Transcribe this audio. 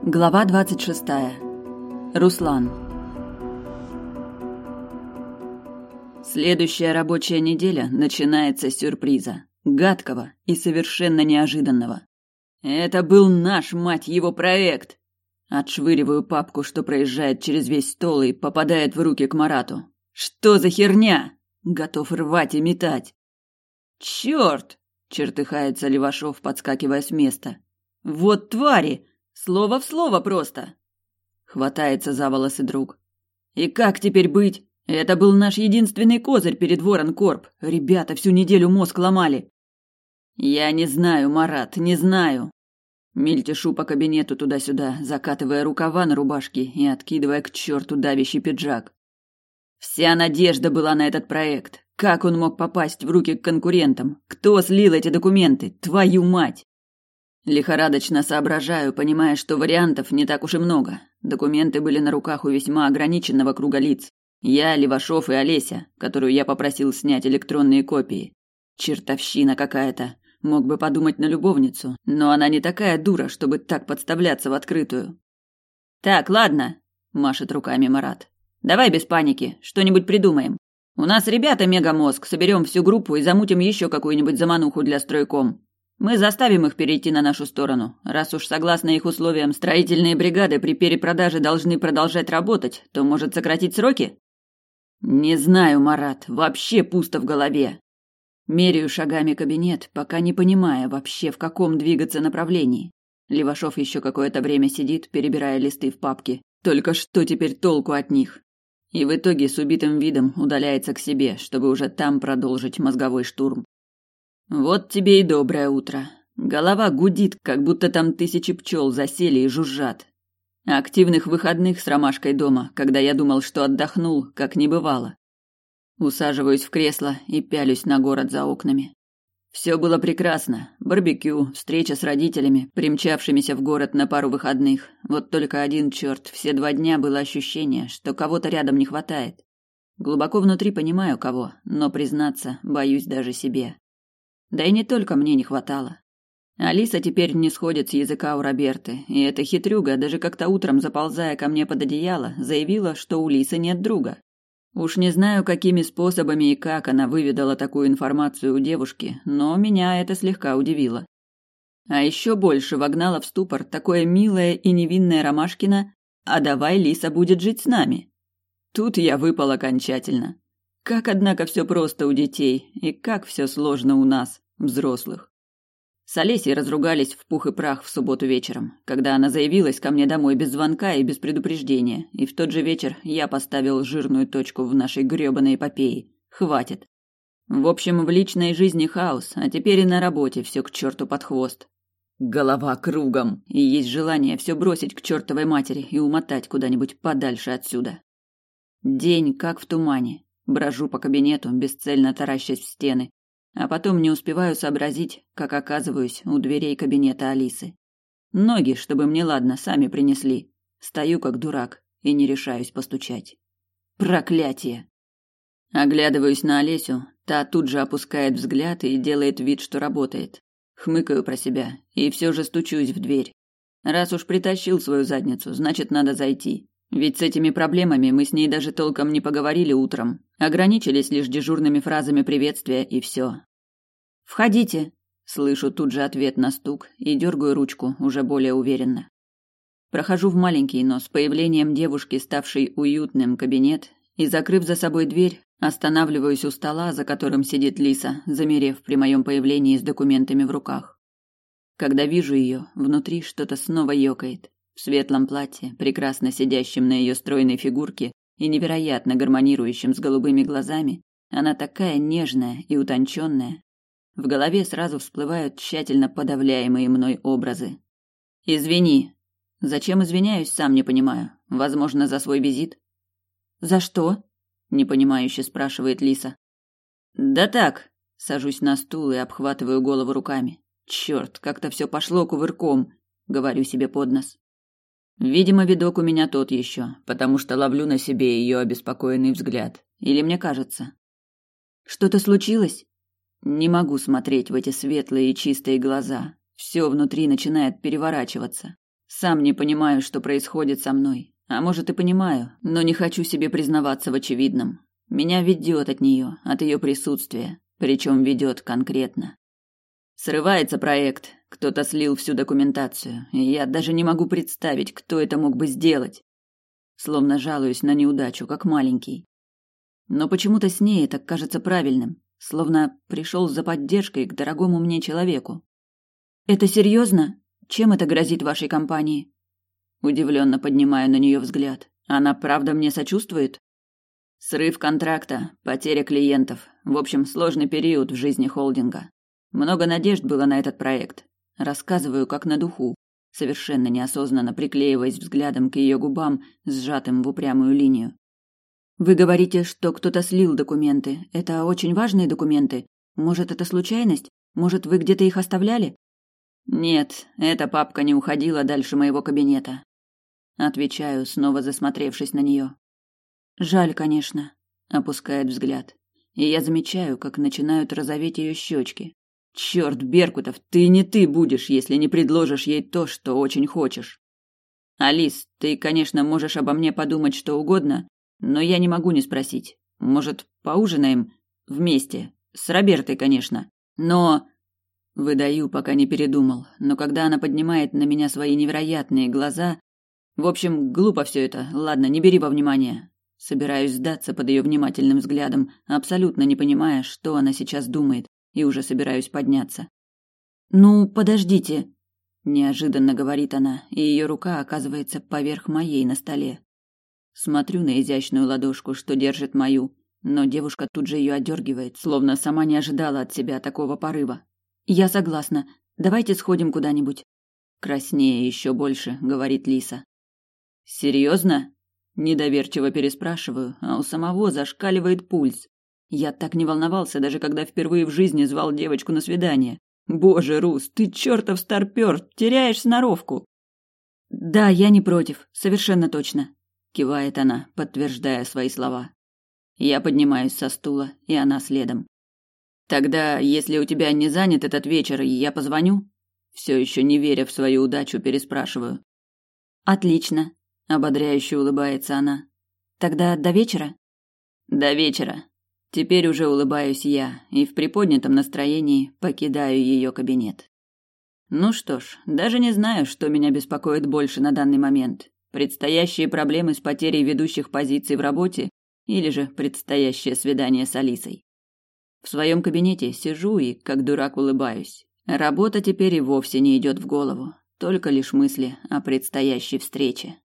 Глава 26. Руслан. Следующая рабочая неделя начинается с сюрприза. Гадкого и совершенно неожиданного. Это был наш, мать его, проект! Отшвыриваю папку, что проезжает через весь стол и попадает в руки к Марату. Что за херня? Готов рвать и метать. Черт! Чертыхается Левашов, подскакивая с места. Вот твари! Слово в слово просто. Хватается за волосы друг. И как теперь быть? Это был наш единственный козырь перед Воронкорп. Ребята всю неделю мозг ломали. Я не знаю, Марат, не знаю. Мельтешу по кабинету туда-сюда, закатывая рукава на рубашке и откидывая к черту давящий пиджак. Вся надежда была на этот проект. Как он мог попасть в руки к конкурентам? Кто слил эти документы? Твою мать! Лихорадочно соображаю, понимая, что вариантов не так уж и много. Документы были на руках у весьма ограниченного круга лиц. Я, Левашов и Олеся, которую я попросил снять электронные копии. Чертовщина какая-то. Мог бы подумать на любовницу, но она не такая дура, чтобы так подставляться в открытую. «Так, ладно», – машет руками Марат. «Давай без паники, что-нибудь придумаем. У нас ребята мегамозг, соберем всю группу и замутим еще какую-нибудь замануху для стройком. Мы заставим их перейти на нашу сторону. Раз уж согласно их условиям строительные бригады при перепродаже должны продолжать работать, то может сократить сроки?» «Не знаю, Марат, вообще пусто в голове». Меряю шагами кабинет, пока не понимая вообще, в каком двигаться направлении. Левашов еще какое-то время сидит, перебирая листы в папке. Только что теперь толку от них? И в итоге с убитым видом удаляется к себе, чтобы уже там продолжить мозговой штурм. Вот тебе и доброе утро. Голова гудит, как будто там тысячи пчел засели и жужжат. Активных выходных с ромашкой дома, когда я думал, что отдохнул, как не бывало. Усаживаюсь в кресло и пялюсь на город за окнами. Все было прекрасно. Барбекю, встреча с родителями, примчавшимися в город на пару выходных. Вот только один черт, все 2 дня было ощущение, что кого-то рядом не хватает. Глубоко внутри понимаю кого, но признаться боюсь даже себе. Да и не только мне не хватало. Алиса теперь не сходит с языка у Роберты, и эта хитрюга, даже как-то утром заползая ко мне под одеяло, заявила, что у Лисы нет друга. Уж не знаю, какими способами и как она выведала такую информацию у девушки, но меня это слегка удивило. А еще больше вогнало в ступор такое милое и невинное Ромашкино: «А давай Лиса будет жить с нами». Тут я выпал окончательно. Как, однако, все просто у детей, и как все сложно у нас, взрослых. С Олесей разругались в пух и прах в субботу вечером, когда она заявилась ко мне домой без звонка и без предупреждения, и в тот же вечер я поставил жирную точку в нашей грёбаной эпопее. Хватит. В общем, в личной жизни хаос, а теперь и на работе все к черту под хвост. Голова кругом, и есть желание все бросить к чертовой матери и умотать куда-нибудь подальше отсюда. День как в тумане. Брожу по кабинету, бесцельно таращась в стены. А потом не успеваю сообразить, как оказываюсь у дверей кабинета Алисы. Ноги, чтобы мне ладно, сами принесли. Стою как дурак и не решаюсь постучать. Проклятие! Оглядываюсь на Олесю, та тут же опускает взгляд и делает вид, что работает. Хмыкаю про себя и все же стучусь в дверь. Раз уж притащил свою задницу, значит, надо зайти. Ведь с этими проблемами мы с ней даже толком не поговорили утром. Ограничились лишь дежурными фразами приветствия и все. «Входите!» – слышу тут же ответ на стук и дергаю ручку уже более уверенно. Прохожу в маленький, но с появлением девушки, ставший уютным, кабинет, и, закрыв за собой дверь, останавливаюсь у стола, за которым сидит Лиса, замерев при моем появлении с документами в руках. Когда вижу ее, внутри что-то снова ёкает. В светлом платье, прекрасно сидящем на ее стройной фигурке и невероятно гармонирующем с голубыми глазами, она такая нежная и утонченная. В голове сразу всплывают тщательно подавляемые мной образы. «Извини». Зачем извиняюсь, сам не понимаю. Возможно, за свой визит. «За что?» – непонимающе спрашивает Лиса. «Да так». Сажусь на стул и обхватываю голову руками. «Черт, как-то все пошло кувырком», – говорю себе под нос. Видимо, видок у меня тот еще, потому что ловлю на себе ее обеспокоенный взгляд. Или мне кажется. «Что-то случилось?» Не могу смотреть в эти светлые и чистые глаза. Все внутри начинает переворачиваться. Сам не понимаю, что происходит со мной. А может и понимаю, но не хочу себе признаваться в очевидном. Меня ведет от нее, от ее присутствия, причем ведет конкретно. Срывается проект, кто-то слил всю документацию, и я даже не могу представить, кто это мог бы сделать. Словно жалуюсь на неудачу, как маленький. Но почему-то с ней это кажется правильным, словно пришел за поддержкой к дорогому мне человеку. «Это серьезно? Чем это грозит вашей компании?» Удивленно поднимаю на нее взгляд. Она правда мне сочувствует? Срыв контракта, потеря клиентов. В общем, сложный период в жизни холдинга. Много надежд было на этот проект. Рассказываю как на духу, совершенно неосознанно приклеиваясь взглядом к ее губам, сжатым в упрямую линию. «Вы говорите, что кто-то слил документы. Это очень важные документы. Может, это случайность? Может, вы где-то их оставляли?» «Нет, эта папка не уходила дальше моего кабинета». Отвечаю, снова засмотревшись на нее. «Жаль, конечно», — опускает взгляд. И я замечаю, как начинают розоветь ее щечки. «Черт, Беркутов, ты не ты будешь, если не предложишь ей то, что очень хочешь. Алис, ты, конечно, можешь обо мне подумать что угодно, но я не могу не спросить. Может, поужинаем вместе? С Робертой, конечно. Но...» Выдаю, пока не передумал, но когда она поднимает на меня свои невероятные глаза... В общем, глупо все это, ладно, не бери во внимание. Собираюсь сдаться под ее внимательным взглядом, абсолютно не понимая, что она сейчас думает, и уже собираюсь подняться. «Ну, подождите», – неожиданно говорит она, и ее рука оказывается поверх моей на столе. Смотрю на изящную ладошку, что держит мою, но девушка тут же ее отдергивает, словно сама не ожидала от себя такого порыва. «Я согласна. Давайте сходим куда-нибудь». Краснее еще больше, говорит Лиса. «Серьезно?» Недоверчиво переспрашиваю, а у самого зашкаливает пульс. Я так не волновался, даже когда впервые в жизни звал девочку на свидание. Боже, Рус, ты чертов старпер, теряешь сноровку. «Да, я не против, совершенно точно», — кивает она, подтверждая свои слова. Я поднимаюсь со стула, и она следом. «Тогда, если у тебя не занят этот вечер, я позвоню?» Все еще не веря в свою удачу, переспрашиваю. «Отлично», — ободряюще улыбается она. «Тогда до вечера?» «До вечера». Теперь уже улыбаюсь я и в приподнятом настроении покидаю ее кабинет. Ну что ж, даже не знаю, что меня беспокоит больше на данный момент. Предстоящие проблемы с потерей ведущих позиций в работе или же предстоящее свидание с Алисой. В своем кабинете сижу и, как дурак, улыбаюсь. Работа теперь и вовсе не идет в голову, только лишь мысли о предстоящей встрече.